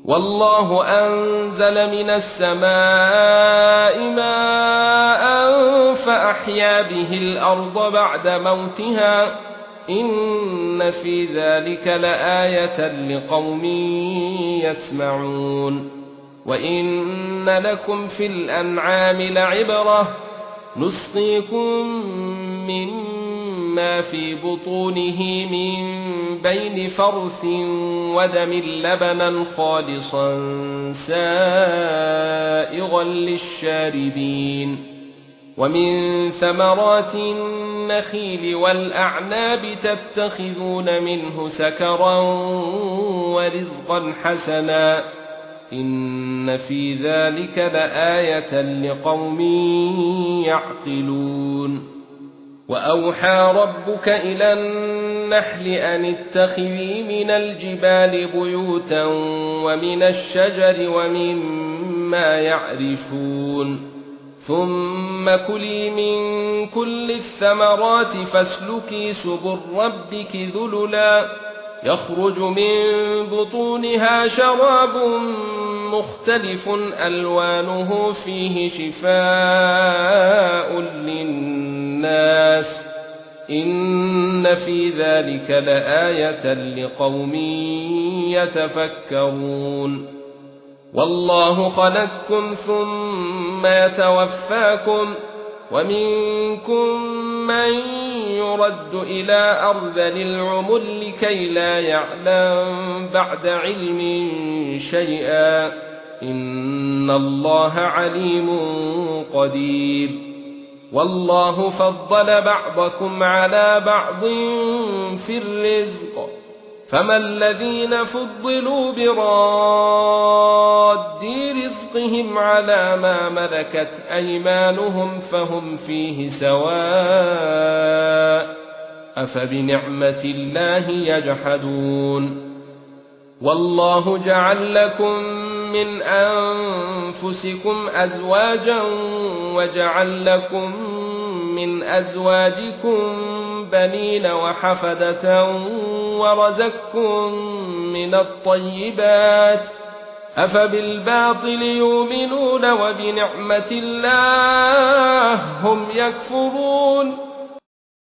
والله أنزل من السماء ماء فأحيا به الأرض بعد موتها إن في ذلك لآية لقوم يسمعون وإن لكم في الأنعام لعبرة نسقيكم مما في بطونه من بين فرث ودم لبنا خالصا سائغا للشاربين ومن ثمرات النخيل والأعناب تتخذون منه سكرا ورزقا حسنا إن في ذلك لآية لقوم يعقلون وأوحى ربك إلى النحل أن اتخذي من الجبال بيوتا ومن الشجر ومما يعرشون ثم كلي من كل الثمرات فاسلكي سبل ربك ذللا يخرج من بطونها شراب مختلف ألوانه فيه شفاء للناس إن في ذلك لآية لقوم يتفكرون والله خلقكم ثم يتوفاكم ومنكم من يرد إلى أرذل العمر لكي لا يعلم بعد علم شيئا إن الله عليم قدير والله فضل بعضكم على بعض في الرزق فما الذين فضلوا براد رزقهم على ما ملكت أيمانهم فهم فيه سواء أفبنعمة الله يجحدون والله جعل لكم من أنفسكم أزواجا وجعل لكم من أزواجكم بنين وحفدة ورزقكم من الطيبات أفبالباطل يؤمنون وبنعمة الله هم يكفرون